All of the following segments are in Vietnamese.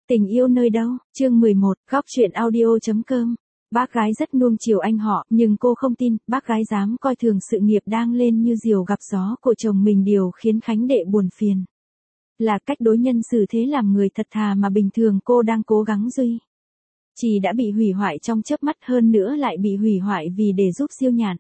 Tình yêu nơi đâu, chương 11, góc truyện audio.com. Bác gái rất nuông chiều anh họ, nhưng cô không tin, bác gái dám coi thường sự nghiệp đang lên như diều gặp gió của chồng mình, điều khiến Khánh Đệ buồn phiền. Là cách đối nhân xử thế làm người thật thà mà bình thường cô đang cố gắng duy trì đã bị hủy hoại trong chớp mắt, hơn nữa lại bị hủy hoại vì để giúp Diêu Nhạn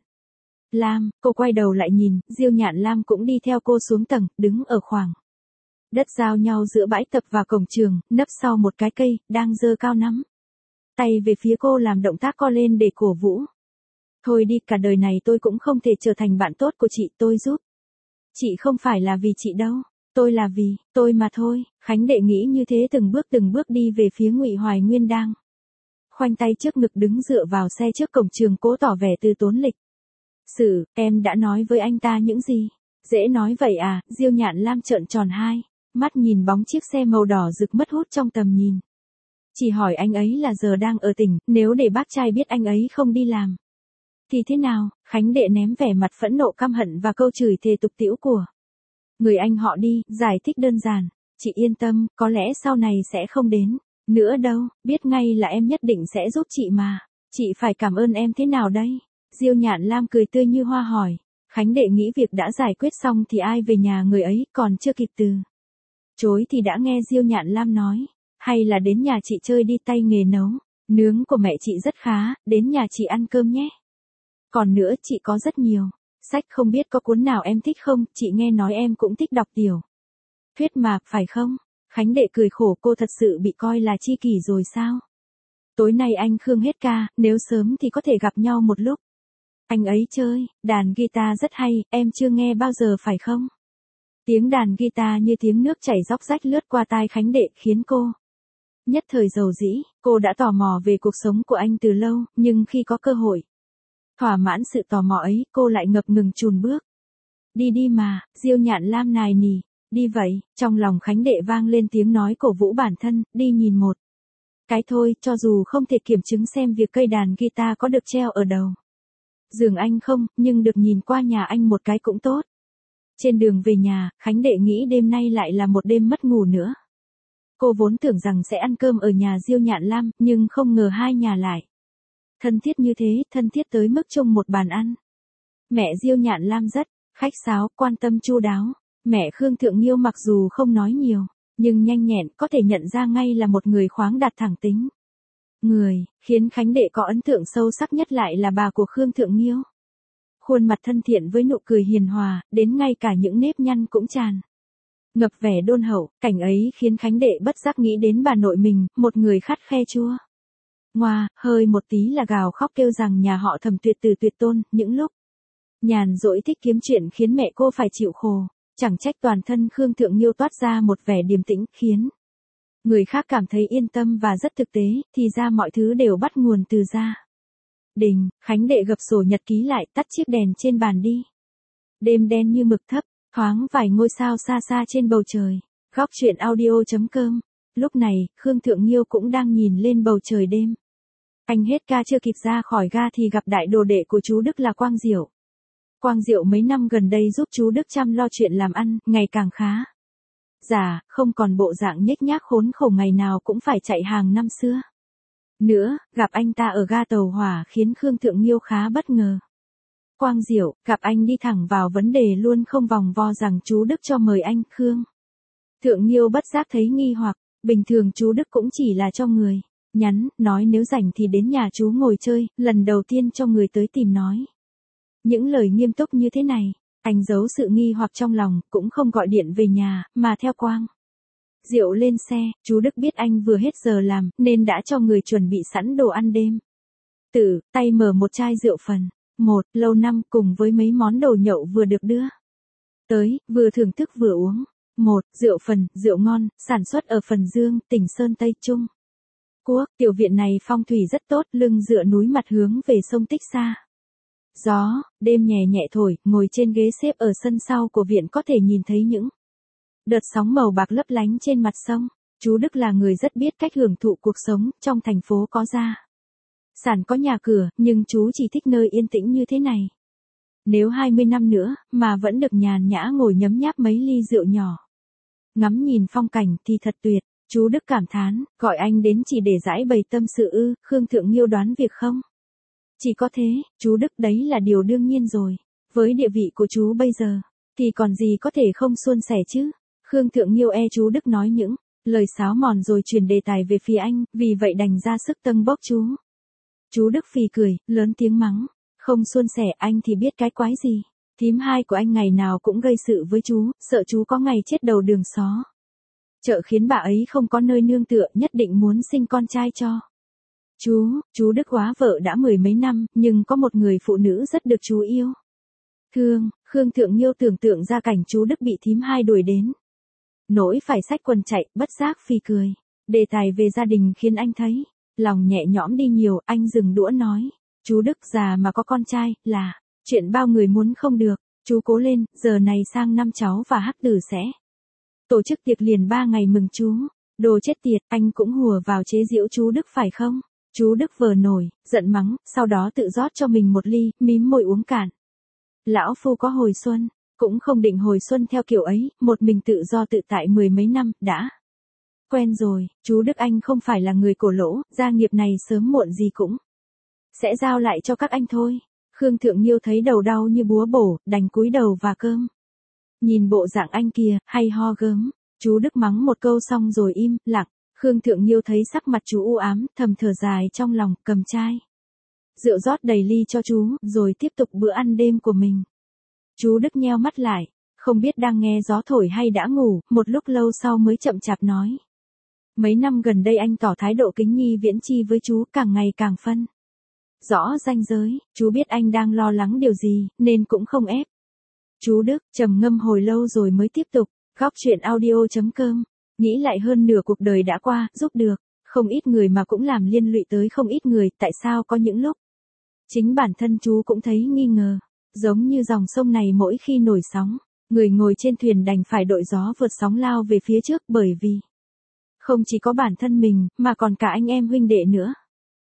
Lam. Cô quay đầu lại nhìn, Diêu Nhạn Lam cũng đi theo cô xuống tầng, đứng ở khoảng đất giao nhau giữa bãi tập và cổng trường, nấp sau một cái cây, đang giơ cao nắm tay về phía cô, làm động tác co lên để cổ vũ. Thôi đi, cả đời này tôi cũng không thể trở thành bạn tốt của chị, tôi giúp chị không phải là vì chị đâu, tôi là vì tôi mà thôi. Khánh Đệ nghĩ như thế, từng bước đi về phía Ngụy Hoài Nguyên đang khoanh tay trước ngực đứng dựa vào xe trước cổng trường, cố tỏ vẻ từ tốn lịch sự. Em đã nói với anh ta những gì? Dễ nói vậy à? Diêu Nhạn Lam trợn tròn hai mắt nhìn bóng chiếc xe màu đỏ rực mất hút trong tầm nhìn. Chỉ hỏi anh ấy là giờ đang ở tỉnh, nếu để bác trai biết anh ấy không đi làm thì thế nào? Khánh Đệ ném vẻ mặt phẫn nộ, căm hận và câu chửi thề tục tĩu của người anh họ đi, giải thích đơn giản. Chị yên tâm, có lẽ sau này sẽ không đến nữa đâu, biết ngay là em nhất định sẽ giúp chị mà. Chị phải cảm ơn em thế nào đây? Diêu Nhạn Lam cười tươi như hoa hỏi. Khánh Đệ nghĩ việc đã giải quyết xong thì ai về nhà người ấy, còn chưa kịp từ chối thì đã nghe Diêu Nhạn Lam nói, hay là đến nhà chị chơi đi, tay nghề nấu nướng của mẹ chị rất khá, đến nhà chị ăn cơm nhé. Còn nữa, chị có rất nhiều sách, không biết có cuốn nào em thích không? Chị nghe nói em cũng thích đọc tiểu thuyết mà, phải không? Khánh Đệ cười khổ, cô thật sự bị coi là tri kỷ rồi sao? Tối nay anh Khương hết ca, nếu sớm thì có thể gặp nhau một lúc. Anh ấy chơi đàn guitar rất hay, em chưa nghe bao giờ phải không? Tiếng đàn guitar như tiếng nước chảy róc rách lướt qua tai Khánh Đệ, khiến cô nhất thời dầu dĩ. Cô đã tò mò về cuộc sống của anh từ lâu, nhưng khi có cơ hội thỏa mãn sự tò mò ấy, cô lại ngập ngừng chùn bước. Đi đi mà, Diêu Nhạn Lam nài nỉ. Đi vậy. Trong lòng Khánh Đệ vang lên tiếng nói cổ vũ bản thân, đi nhìn một cái thôi, cho dù không thể kiểm chứng xem việc cây đàn guitar có được treo ở đầu giường anh không, nhưng được nhìn qua nhà anh một cái cũng tốt. Trên đường về nhà, Khánh Đệ nghĩ đêm nay lại là một đêm mất ngủ nữa. Cô vốn tưởng rằng sẽ ăn cơm ở nhà Diêu Nhạn Lam, nhưng không ngờ hai nhà lại thân thiết như thế, thân thiết tới mức chung một bàn ăn. Mẹ Diêu Nhạn Lam rất khách sáo, quan tâm chu đáo. Mẹ Khương Thượng Nghiêu mặc dù không nói nhiều, nhưng nhanh nhẹn, có thể nhận ra ngay là một người khoáng đạt, thẳng tính người. Khiến Khánh Đệ có ấn tượng sâu sắc nhất lại là bà của Khương Thượng Nghiêu. Khuôn mặt thân thiện với nụ cười hiền hòa, đến ngay cả những nếp nhăn cũng tràn ngập vẻ đôn hậu. Cảnh ấy khiến Khánh Đệ bất giác nghĩ đến bà nội mình, một người khắt khe chua ngoa, hơi một tí là gào khóc kêu rằng nhà họ Thẩm tuyệt tử tuyệt tôn. Những lúc nhàn rỗi thích kiếm chuyện khiến mẹ cô phải chịu khổ. Chẳng trách toàn thân Khương Thượng Nghiêu toát ra một vẻ điềm tĩnh, khiến người khác cảm thấy yên tâm và rất thực tế, thì ra mọi thứ đều bắt nguồn từ gia đình. Khánh Đệ gập sổ nhật ký lại, tắt chiếc đèn trên bàn đi. Đêm đen như mực, thấp thoáng vài ngôi sao xa xa trên bầu trời. Góc truyện audio.com. Lúc này, Khương Thượng Nghiêu cũng đang nhìn lên bầu trời đêm. Anh hết ca chưa kịp ra khỏi ga thì gặp đại đồ đệ của chú Đức là Quang Diệu. Quang Diệu mấy năm gần đây giúp chú Đức chăm lo chuyện làm ăn, ngày càng khá già, không còn bộ dạng nhếch nhác khốn khổ ngày nào cũng phải chạy hàng năm xưa nữa. Gặp anh ta ở ga tàu hỏa khiến Khương Thượng Nghiêu khá bất ngờ. Quang Diệu gặp anh đi thẳng vào vấn đề luôn, không vòng vo rằng chú Đức cho mời anh. Khương Thượng Nghiêu bất giác thấy nghi hoặc, bình thường chú Đức cũng chỉ là cho người nhắn, nói nếu rảnh thì đến nhà chú ngồi chơi, lần đầu tiên cho người tới tìm nói những lời nghiêm túc như thế này. Anh giấu sự nghi hoặc trong lòng, cũng không gọi điện về nhà, mà theo Quang Diệu lên xe. Chú Đức biết anh vừa hết giờ làm, nên đã cho người chuẩn bị sẵn đồ ăn đêm. Tay mở một chai rượu phần lâu năm cùng với mấy món đồ nhậu vừa được đưa tới, vừa thưởng thức vừa uống. Rượu phần, rượu ngon, sản xuất ở Phần Dương, tỉnh Sơn Tây Trung Quốc. Tiểu viện này phong thủy rất tốt, lưng dựa núi, mặt hướng về sông Tích Sa. Gió đêm nhẹ nhẹ thổi, ngồi trên ghế xếp ở sân sau của viện có thể nhìn thấy những đợt sóng màu bạc lấp lánh trên mặt sông. Chú Đức là người rất biết cách hưởng thụ cuộc sống. Trong thành phố có gia sản có nhà cửa, nhưng chú chỉ thích nơi yên tĩnh như thế này. Nếu 20 năm nữa mà vẫn được nhàn nhã ngồi nhấm nháp mấy ly rượu nhỏ, ngắm nhìn phong cảnh thì thật tuyệt. Chú Đức cảm thán, gọi anh đến chỉ để giải bày tâm sự ư, Khương Thượng Nhiêu đoán việc không? Chỉ có thế, chú Đức đấy là điều đương nhiên rồi. Với địa vị của chú bây giờ, thì còn gì có thể không suôn sẻ chứ? Khương Thượng Nhiêu chú Đức nói những lời sáo mòn rồi chuyển đề tài về phía anh, vì vậy đành ra sức tâng bốc chú. Chú Đức phì cười, lớn tiếng mắng. Không suôn sẻ anh thì biết cái quái gì. Thím hai của anh ngày nào cũng gây sự với chú, sợ chú có ngày chết đầu đường xó. Chợ khiến bà ấy không có nơi nương tựa, nhất định muốn sinh con trai cho. Chú Đức hóa vợ đã 10 mấy năm, nhưng có một người phụ nữ rất được chú yêu. Thương, Khương Thượng Nhiêu tưởng tượng ra cảnh chú Đức bị thím hai đuổi đến. Nỗi phải xách quần chạy, bất giác phì cười. Đề tài về gia đình khiến anh thấy lòng nhẹ nhõm đi nhiều, anh dừng đũa nói. Chú Đức già mà có con trai, là chuyện bao người muốn không được. Chú cố lên, giờ này sang năm cháu và Hắc Tử sẽ tổ chức tiệc liền 3 ngày mừng chú. Đồ chết tiệt, anh cũng hùa vào chế giễu chú Đức phải không? Chú Đức vờ nổi, giận mắng, sau đó tự rót cho mình một ly, mím môi uống cạn. Lão phu có hồi xuân, cũng không định hồi xuân theo kiểu ấy, một mình tự do tự tại 10 mấy năm, đã quen rồi. Chú Đức anh không phải là người cổ lỗ, gia nghiệp này sớm muộn gì cũng sẽ giao lại cho các anh thôi. Khương Thượng Nhiêu thấy đầu đau như búa bổ, đành cúi đầu và cơm. Nhìn bộ dạng anh kia, hay ho gớm. Chú Đức mắng một câu xong rồi im lặng. Khương Thượng Nhiêu thấy sắc mặt chú u ám, thầm thở dài trong lòng, cầm chai rượu rót đầy ly cho chú, rồi tiếp tục bữa ăn đêm của mình. Chú Đức nheo mắt lại, không biết đang nghe gió thổi hay đã ngủ, một lúc lâu sau mới chậm chạp nói. Mấy năm gần đây anh tỏ thái độ kính nhi viễn chi với chú, càng ngày càng phân rõ ranh giới, chú biết anh đang lo lắng điều gì, nên cũng không ép. Chú Đức trầm ngâm hồi lâu rồi mới tiếp tục. Góc chuyện audio.com. Nghĩ lại hơn nửa cuộc đời đã qua, giúp được không ít người mà cũng làm liên lụy tới không ít người, tại sao có những lúc chính bản thân chú cũng thấy nghi ngờ. Giống như dòng sông này mỗi khi nổi sóng, người ngồi trên thuyền đành phải đội gió vượt sóng lao về phía trước, bởi vì không chỉ có bản thân mình, mà còn cả anh em huynh đệ nữa.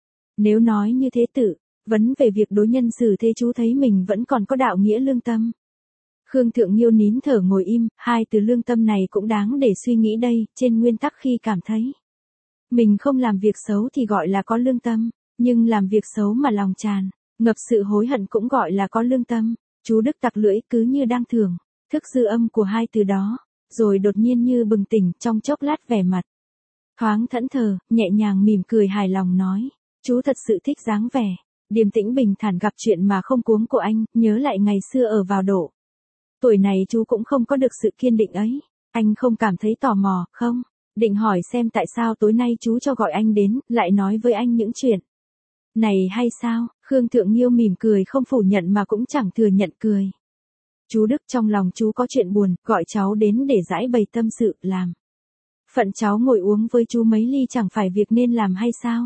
Nếu nói như thế tự vấn về việc đối nhân xử thế, chú thấy mình vẫn còn có đạo nghĩa lương tâm. Khương Thượng Nhiêu nín thở ngồi im, hai từ lương tâm này cũng đáng để suy nghĩ đây, trên nguyên tắc khi cảm thấy mình không làm việc xấu thì gọi là có lương tâm, nhưng làm việc xấu mà lòng tràn ngập sự hối hận cũng gọi là có lương tâm. Chú Đức tặc lưỡi cứ như đang thưởng thức dư âm của hai từ đó, rồi đột nhiên như bừng tỉnh, trong chốc lát vẻ mặt thoáng thẫn thờ, nhẹ nhàng mỉm cười hài lòng nói, chú thật sự thích dáng vẻ điềm tĩnh bình thản gặp chuyện mà không cuống của anh. Nhớ lại ngày xưa ở vào độ tuổi này chú cũng không có được sự kiên định ấy. Anh không cảm thấy tò mò, không? Định hỏi xem tại sao tối nay chú cho gọi anh đến, lại nói với anh những chuyện này hay sao? Khương Thượng Nhiêu mỉm cười, không phủ nhận mà cũng chẳng thừa nhận cười. Chú Đức trong lòng chú có chuyện buồn, gọi cháu đến để giải bày tâm sự, làm phận cháu ngồi uống với chú mấy ly chẳng phải việc nên làm hay sao?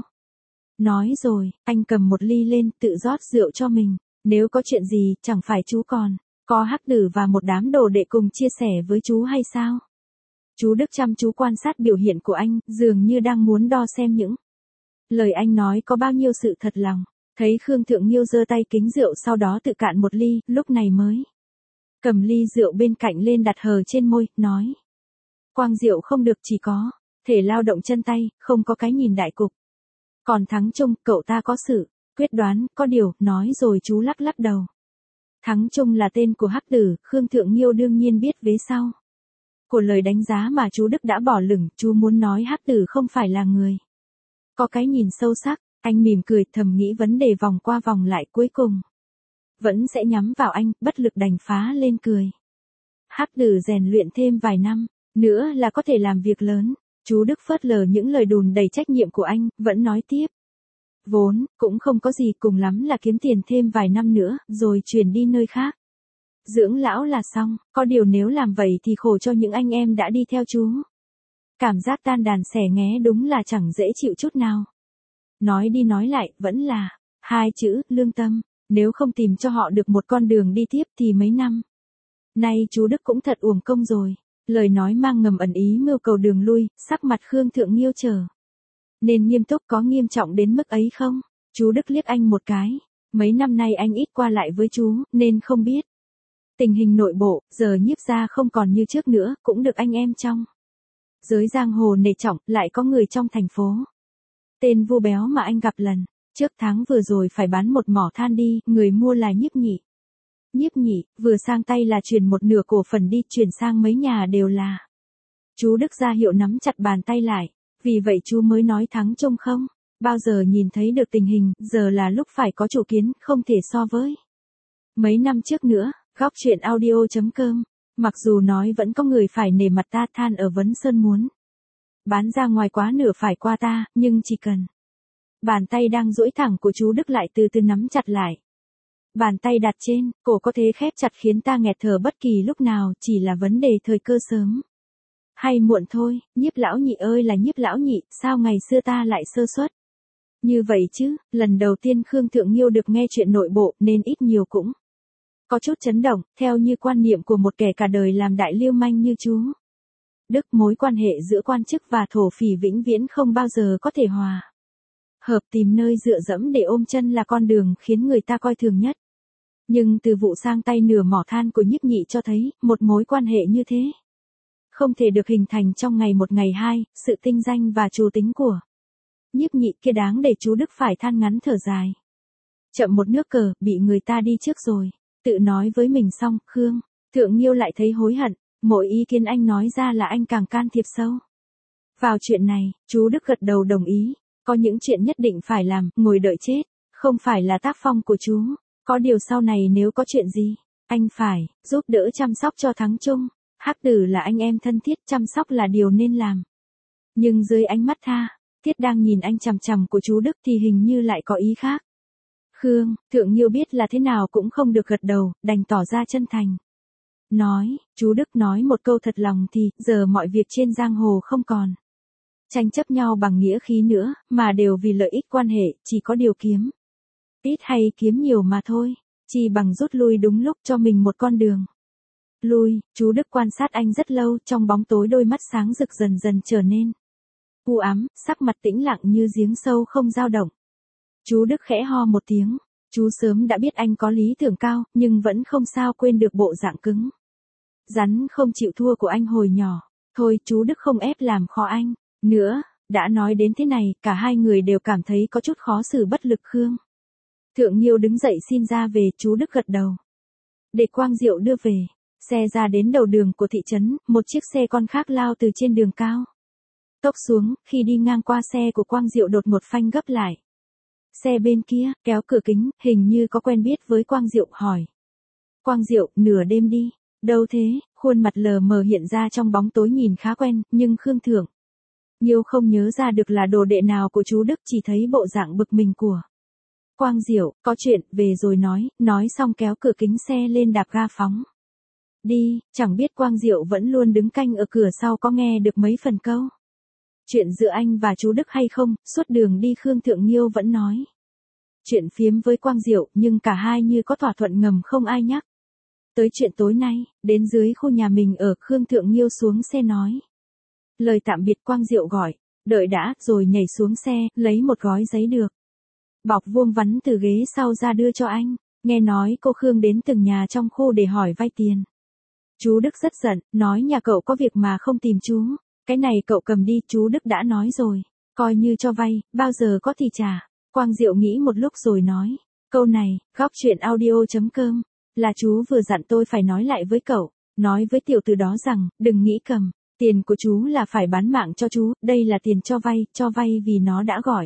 Nói rồi, anh cầm một ly lên, tự rót rượu cho mình. Nếu có chuyện gì, chẳng phải chú còn có Hắc Tử và một đám đồ đệ cùng chia sẻ với chú hay sao? Chú Đức chăm chú quan sát biểu hiện của anh, dường như đang muốn đo xem những lời anh nói có bao nhiêu sự thật lòng. Thấy Khương Thượng Nhiêu giơ tay kính rượu, sau đó tự cạn một ly, lúc này mới cầm ly rượu bên cạnh lên đặt hờ trên môi, nói. Quang rượu không được, chỉ có thể lao động chân tay, không có cái nhìn đại cục. Còn Thắng Trung, cậu ta có sự quyết đoán, có điều, nói rồi chú lắc lắc đầu. Thắng Trung là tên của Hắc Tử, Khương Thượng Nhiêu đương nhiên biết vế sau của lời đánh giá mà chú Đức đã bỏ lửng. Chú muốn nói Hắc Tử không phải là người có cái nhìn sâu sắc. Anh mỉm cười, thầm nghĩ vấn đề vòng qua vòng lại cuối cùng vẫn sẽ nhắm vào anh, bất lực đành phá lên cười. Hắc Tử rèn luyện thêm vài năm nữa là có thể làm việc lớn. Chú Đức phớt lờ những lời đùn đầy trách nhiệm của anh, vẫn nói tiếp. Vốn cũng không có gì, cùng lắm là kiếm tiền thêm vài năm nữa, rồi chuyển đi nơi khác dưỡng lão là xong. Có điều nếu làm vậy thì khổ cho những anh em đã đi theo chú. Cảm giác tan đàn xẻ nghé đúng là chẳng dễ chịu chút nào. Nói đi nói lại, vẫn là hai chữ, lương tâm. Nếu không tìm cho họ được một con đường đi tiếp thì mấy năm nay chú Đức cũng thật uổng công rồi. Lời nói mang ngầm ẩn ý mưu cầu đường lui, sắc mặt Khương Thượng Nhiêu trở nên nghiêm túc. Có nghiêm trọng đến mức ấy không? Chú Đức liếc anh một cái. Mấy năm nay anh ít qua lại với chú, nên không biết tình hình nội bộ. Giờ Nhiếp gia không còn như trước nữa, cũng được anh em trong Giới giang hồ nể trọng, lại có người trong thành phố. Tên Vu Béo mà anh gặp lần trước tháng vừa rồi phải bán một mỏ than đi, người mua là Nhiếp Nhị. Nhiếp Nhị, vừa sang tay là chuyển một nửa cổ phần đi, chuyển sang mấy nhà đều là. Chú Đức ra hiệu nắm chặt bàn tay lại, vì vậy chú mới nói thắng trông không, bao giờ nhìn thấy được tình hình, giờ là lúc phải có chủ kiến, không thể so với mấy năm trước nữa. Góc chuyện audio.com, mặc dù nói vẫn có người phải nể mặt ta, than ở Vấn Sơn muốn bán ra ngoài quá nửa phải qua ta, nhưng chỉ cần bàn tay đang duỗi thẳng của chú Đức lại từ từ nắm chặt lại. Bàn tay đặt trên, cổ có thế khép chặt khiến ta nghẹt thở bất kỳ lúc nào, chỉ là vấn đề thời cơ sớm hay muộn thôi. Nhiếp lão nhị ơi là Nhiếp lão nhị, sao ngày xưa ta lại sơ suất như vậy chứ? Lần đầu tiên Khương Thượng Nhiêu được nghe chuyện nội bộ nên ít nhiều cũng có chút chấn động, theo như quan niệm của một kẻ cả đời làm đại lưu manh như chú Đức, mối quan hệ giữa quan chức và thổ phỉ vĩnh viễn không bao giờ có thể hòa hợp, tìm nơi dựa dẫm để ôm chân là con đường khiến người ta coi thường nhất. Nhưng từ vụ sang tay nửa mỏ than của Nhiếp Nhị cho thấy, một mối quan hệ như thế không thể được hình thành trong ngày một ngày hai, sự tinh danh và trù tính của Nhiếp Nhị kia đáng để chú Đức phải than ngắn thở dài. Chậm một nước cờ, bị người ta đi trước rồi. Tự nói với mình xong, Khương Thượng Nhiêu lại thấy hối hận, mỗi ý kiến anh nói ra là anh càng can thiệp sâu vào chuyện này. Chú Đức gật đầu đồng ý, có những chuyện nhất định phải làm, ngồi đợi chết không phải là tác phong của chú. Có điều sau này nếu có chuyện gì, anh phải giúp đỡ chăm sóc cho Thắng Trung. Hắc Tử là anh em thân thiết, chăm sóc là điều nên làm. Nhưng dưới ánh mắt tha thiết đang nhìn anh chằm chằm của chú Đức thì hình như lại có ý khác. Khương Thượng Nhiêu biết là thế nào cũng không được gật đầu, đành tỏ ra chân thành. Nói, chú Đức nói một câu thật lòng thì, giờ mọi việc trên giang hồ không còn tranh chấp nhau bằng nghĩa khí nữa, mà đều vì lợi ích quan hệ, chỉ có điều kiếm ít hay kiếm nhiều mà thôi, chỉ bằng rút lui đúng lúc cho mình một con đường lui. Chú Đức quan sát anh rất lâu, trong bóng tối đôi mắt sáng rực dần dần trở nên u ám, sắc mặt tĩnh lặng như giếng sâu không dao động. Chú Đức khẽ ho một tiếng, chú sớm đã biết anh có lý tưởng cao, nhưng vẫn không sao quên được bộ dạng cứng rắn không chịu thua của anh hồi nhỏ. Thôi chú Đức không ép làm khó anh nữa, đã nói đến thế này, cả hai người đều cảm thấy có chút khó xử bất lực. Khương Thượng Nhiêu đứng dậy xin ra về, chú Đức gật đầu để Quang Diệu đưa về. Xe ra đến đầu đường của thị trấn, một chiếc xe con khác lao từ trên đường cao tốc xuống, khi đi ngang qua xe của Quang Diệu đột ngột phanh gấp lại. Xe bên kia, kéo cửa kính, hình như có quen biết với Quang Diệu, hỏi. Quang Diệu, nửa đêm đi, đâu thế? Khuôn mặt lờ mờ hiện ra trong bóng tối nhìn khá quen, nhưng Khương Thượng Nhiêu không nhớ ra được là đồ đệ nào của chú Đức, chỉ thấy bộ dạng bực mình của Quang Diệu. Có chuyện, về rồi nói xong kéo cửa kính xe lên đạp ga phóng đi. Chẳng biết Quang Diệu vẫn luôn đứng canh ở cửa sau có nghe được mấy phần câu chuyện giữa anh và chú Đức hay không. Suốt đường đi Khương Thượng Nhiêu vẫn nói chuyện phiếm với Quang Diệu, nhưng cả hai như có thỏa thuận ngầm không ai nhắc tới chuyện tối nay. Đến dưới khu nhà mình ở, Khương Thượng Nhiêu xuống xe nói lời tạm biệt. Quang Diệu gọi, đợi đã, rồi nhảy xuống xe, lấy một gói giấy được bọc vuông vắn từ ghế sau ra đưa cho anh. Nghe nói cô Khương đến từng nhà trong khu để hỏi vay tiền. Chú Đức rất giận, nói nhà cậu có việc mà không tìm chú. Cái này cậu cầm đi, chú Đức đã nói rồi. Coi như cho vay, bao giờ có thì trả. Quang Diệu nghĩ một lúc rồi nói. Câu này, góc chuyện audio.com, là chú vừa dặn tôi phải nói lại với cậu. Nói với tiểu tử đó rằng, đừng nghĩ cầm tiền của chú là phải bán mạng cho chú. Đây là tiền cho vay vì nó đã gọi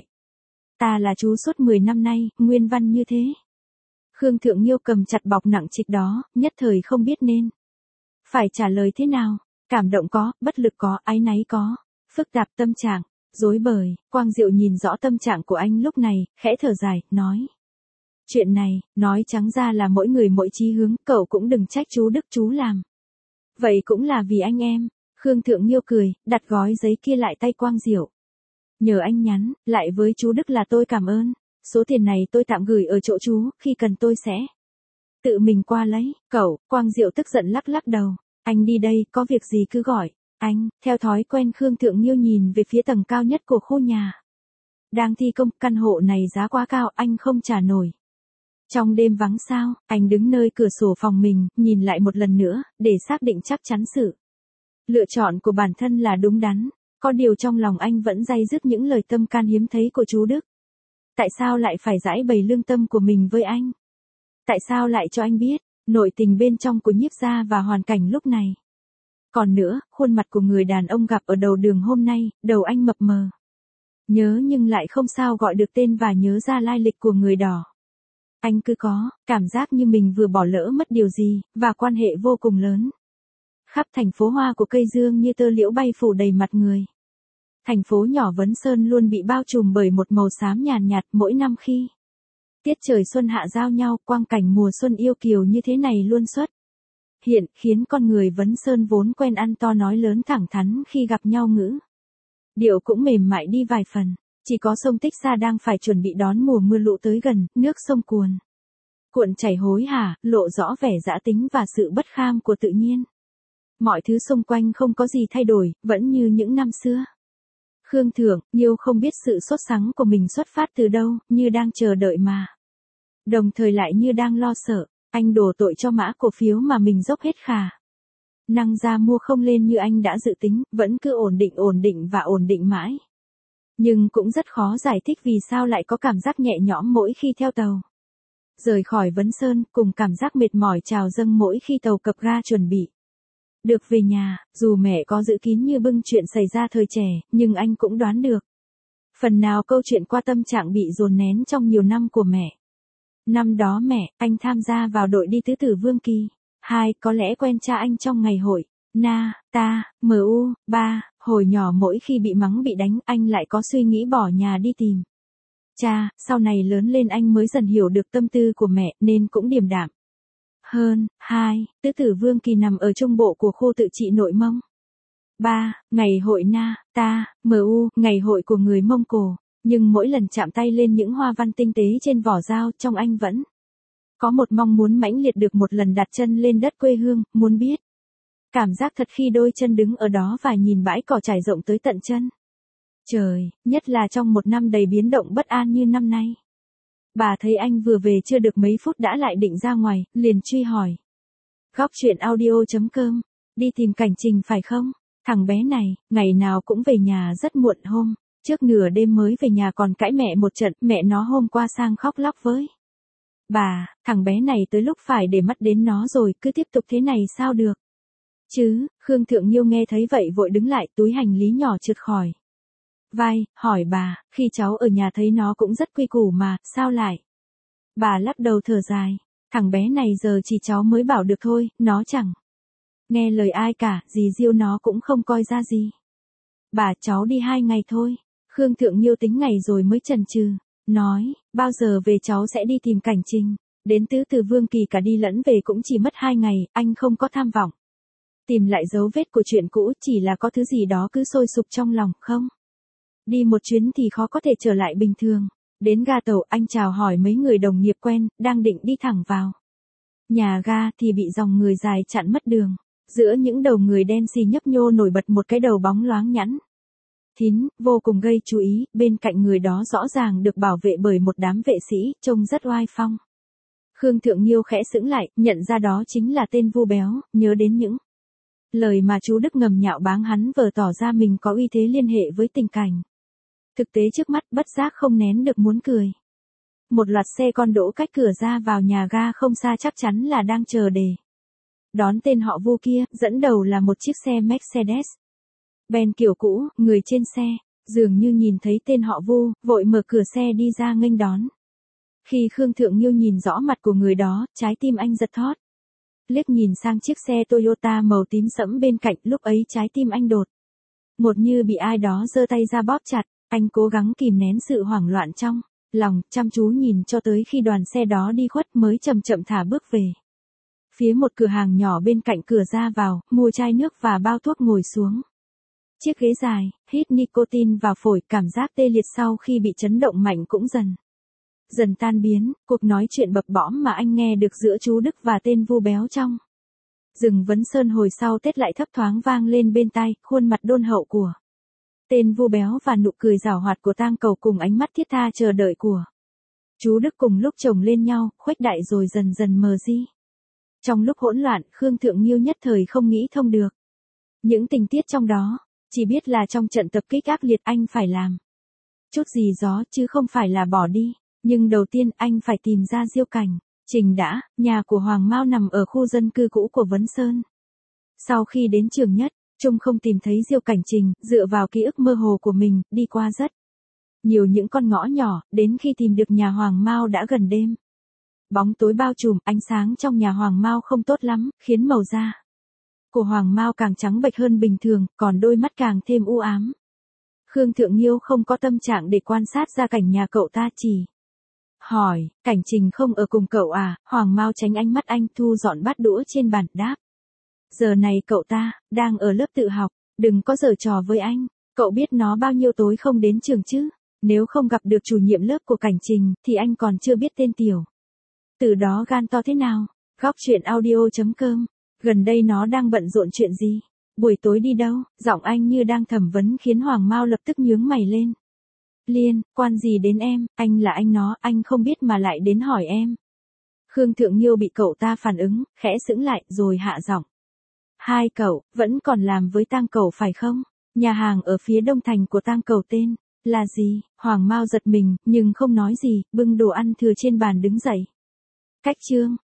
ta là chú suốt 10 năm nay, nguyên văn như thế. Khương Thượng Nhiêu cầm chặt bọc nặng trịch đó, nhất thời không biết nên phải trả lời thế nào. Cảm động có, bất lực có, áy náy có, phức tạp tâm trạng, rối bời. Quang Diệu nhìn rõ tâm trạng của anh lúc này, khẽ thở dài, nói. Chuyện này, nói trắng ra là mỗi người mỗi chí hướng, cậu cũng đừng trách chú Đức, chú làm vậy cũng là vì anh em. Khương Thượng Nhiêu cười, đặt gói giấy kia lại tay Quang Diệu. Nhờ anh nhắn lại với chú Đức là tôi cảm ơn. Số tiền này tôi tạm gửi ở chỗ chú, khi cần tôi sẽ tự mình qua lấy. Cậu, Quang Diệu tức giận lắc lắc đầu. Anh đi đây, có việc gì cứ gọi anh. Theo thói quen Khương Thượng Nhiêu nhìn về phía tầng cao nhất của khu nhà đang thi công. Căn hộ này giá quá cao, anh không trả nổi. Trong đêm vắng sao, anh đứng nơi cửa sổ phòng mình, nhìn lại một lần nữa, để xác định chắc chắn sự Lựa chọn của bản thân là đúng đắn, có điều trong lòng anh vẫn day dứt những lời tâm can hiếm thấy của chú Đức. Tại sao lại phải giãi bày lương tâm của mình với anh? Tại sao lại cho anh biết nội tình bên trong của Nhiếp gia và hoàn cảnh lúc này? Còn nữa, khuôn mặt của người đàn ông gặp ở đầu đường hôm nay, đầu anh mập mờ. Nhớ nhưng lại không sao gọi được tên và nhớ ra lai lịch của người đỏ. Anh cứ có cảm giác như mình vừa bỏ lỡ mất điều gì, và quan hệ vô cùng lớn. Khắp thành phố hoa của cây dương như tơ liễu bay phủ đầy mặt người. Thành phố nhỏ Vấn Sơn luôn bị bao trùm bởi một màu xám nhàn nhạt mỗi năm khi tiết trời xuân hạ giao nhau, quang cảnh mùa xuân yêu kiều như thế này luôn xuất hiện, khiến con người Vấn Sơn vốn quen ăn to nói lớn thẳng thắn khi gặp nhau ngữ điệu cũng mềm mại đi vài phần. Chỉ có sông Tích Sa đang phải chuẩn bị đón mùa mưa lũ tới gần, nước sông cuộn chảy hối hả, lộ rõ vẻ dã tính và sự bất kham của tự nhiên. Mọi thứ xung quanh không có gì thay đổi, vẫn như những năm xưa. Khương Thượng, Nhiêu không biết sự sốt sắng của mình xuất phát từ đâu, như đang chờ đợi mà. Đồng thời lại như đang lo sợ, anh đổ tội cho mã cổ phiếu mà mình dốc hết khả năng ra mua không lên như anh đã dự tính, vẫn cứ ổn định mãi. Nhưng cũng rất khó giải thích vì sao lại có cảm giác nhẹ nhõm mỗi khi theo tàu rời khỏi Vấn Sơn, cùng cảm giác mệt mỏi trào dâng mỗi khi tàu cập ga chuẩn bị được về nhà. Dù mẹ có dự kín như bưng chuyện xảy ra thời trẻ, nhưng anh cũng đoán được phần nào câu chuyện qua tâm trạng bị dồn nén trong nhiều năm của mẹ. Năm đó anh tham gia vào đội đi tứ tử Vương Kỳ. 2, có lẽ quen cha anh trong ngày hội MU 3, hồi nhỏ mỗi khi bị mắng bị đánh, anh lại có suy nghĩ bỏ nhà đi tìm cha. Sau này lớn lên anh mới dần hiểu được tâm tư của mẹ nên cũng điềm đạm hơn. 2, tứ tử Vương Kỳ nằm ở trung bộ của khu tự trị Nội Mông. 3, ngày hội MU, ngày hội của người Mông Cổ. Nhưng mỗi lần chạm tay lên những hoa văn tinh tế trên vỏ dao, trong anh vẫn có một mong muốn mãnh liệt được một lần đặt chân lên đất quê hương, muốn biết cảm giác thật khi đôi chân đứng ở đó và nhìn bãi cỏ trải rộng tới tận chân trời, nhất là trong một năm đầy biến động bất an như năm nay. Bà thấy anh vừa về chưa được mấy phút đã lại định ra ngoài, liền truy hỏi. Góc chuyện audio.com, đi tìm Cảnh Trình phải không? Thằng bé này, ngày nào cũng về nhà rất muộn, hôm trước nửa đêm mới về nhà còn cãi mẹ một trận, mẹ nó hôm qua sang khóc lóc với bà, thằng bé này tới lúc phải để mắt đến nó rồi, cứ tiếp tục thế này sao được chứ? Khương Thượng Nhiêu nghe thấy vậy vội đứng lại, túi hành lý nhỏ trượt khỏi vai, hỏi bà, khi cháu ở nhà thấy nó cũng rất quy củ mà, sao lại? Bà lắc đầu thở dài, thằng bé này giờ chỉ cháu mới bảo được thôi, nó chẳng nghe lời ai cả, dì Diêu nó cũng không coi ra gì. Bà, cháu đi 2 ngày thôi. Khương Thượng Nhiêu tính ngày rồi mới chần chừ, nói, bao giờ về cháu sẽ đi tìm Cảnh Trình. Đến tứ tử Vương Kỳ cả đi lẫn về cũng chỉ mất 2 ngày, anh không có tham vọng tìm lại dấu vết của chuyện cũ, chỉ là có thứ gì đó cứ sôi sục trong lòng, không? Đi một chuyến thì khó có thể trở lại bình thường. Đến ga tàu, anh chào hỏi mấy người đồng nghiệp quen, đang định đi thẳng vào nhà ga thì bị dòng người dài chặn mất đường. Giữa những đầu người đen xì nhấp nhô nổi bật một cái đầu bóng loáng nhẵn thín, vô cùng gây chú ý. Bên cạnh người đó rõ ràng được bảo vệ bởi một đám vệ sĩ, trông rất oai phong. Khương Thượng Nhiêu khẽ sững lại, nhận ra đó chính là tên Vu Béo, nhớ đến những lời mà chú Đức ngầm nhạo báng hắn, vờ tỏ ra mình có uy thế liên hệ với tình cảnh thực tế trước mắt, bất giác không nén được muốn cười. Một loạt xe con đỗ cách cửa ra vào nhà ga không xa, chắc chắn là đang chờ để đón tên họ Vu kia, dẫn đầu là một chiếc xe Mercedes Benz kiểu cũ. Người trên xe dường như nhìn thấy tên họ Vu, vội mở cửa xe đi ra nghênh đón. Khi Khương Thượng Nhiêu nhìn rõ mặt của người đó, trái tim anh giật thót. Liếc nhìn sang chiếc xe Toyota màu tím sẫm bên cạnh, lúc ấy trái tim anh đột ngột như bị ai đó giơ tay ra bóp chặt. Anh cố gắng kìm nén sự hoảng loạn trong lòng, chăm chú nhìn cho tới khi đoàn xe đó đi khuất mới chậm chậm thả bước về phía một cửa hàng nhỏ bên cạnh cửa ra vào, mua chai nước và bao thuốc, ngồi xuống chiếc ghế dài, hít nicotine vào phổi. Cảm giác tê liệt sau khi bị chấn động mạnh cũng dần tan biến. Cuộc nói chuyện bập bõm mà anh nghe được giữa chú Đức và tên Vu Béo trong rừng Vấn Sơn hồi sau Tết lại thấp thoáng vang lên bên tai. Khuôn mặt đôn hậu của tên Vu Béo và nụ cười giảo hoạt của tang cầu cùng ánh mắt thiết tha chờ đợi của chú Đức cùng lúc chồng lên nhau, khuếch đại rồi dần dần mờ di. Trong lúc hỗn loạn, Khương Thượng Nhiêu nhất thời không nghĩ thông được Những tình tiết trong đó, chỉ biết là trong trận tập kích ác liệt anh phải làm chút gì gió chứ không phải là bỏ đi. Nhưng đầu tiên anh phải tìm ra Diêu Cảnh. Trình đã, nhà của Hoàng Mao nằm ở khu dân cư cũ của Vấn Sơn. Sau khi đến Trường Nhất, Trung không tìm thấy Diêu Cảnh Trình, dựa vào ký ức mơ hồ của mình, đi qua rất nhiều những con ngõ nhỏ, đến khi tìm được nhà Hoàng Mao đã gần đêm. Bóng tối bao trùm, ánh sáng trong nhà Hoàng Mao không tốt lắm, khiến màu da của Hoàng Mao càng trắng bệch hơn bình thường, còn đôi mắt càng thêm u ám. Khương Thượng Nhiêu không có tâm trạng để quan sát gia cảnh nhà cậu ta, chỉ hỏi, Cảnh Trình không ở cùng cậu à? Hoàng Mao tránh ánh mắt anh, thu dọn bát đũa trên bàn, đáp. Giờ này cậu ta đang ở lớp tự học, đừng có giở trò với anh. Cậu biết nó bao nhiêu tối không đến trường chứ? Nếu không gặp được chủ nhiệm lớp của Cảnh Trình, thì anh còn chưa biết tên tiểu từ đó gan to thế nào. Góc truyện audio.com. Gần đây nó đang bận rộn chuyện gì? Buổi tối đi đâu? Giọng anh như đang thẩm vấn khiến Hoàng Mao lập tức nhướng mày lên. Liên quan gì đến em? Anh là anh nó, anh không biết mà lại đến hỏi em. Khương Thượng Nhiêu bị cậu ta phản ứng, khẽ sững lại rồi hạ giọng. Hai cậu, vẫn còn làm với Tang Cầu phải không? Nhà hàng ở phía đông thành của Tang Cầu tên là gì? Hoàng Mao giật mình, nhưng không nói gì, bưng đồ ăn thừa trên bàn đứng dậy. Cách chương.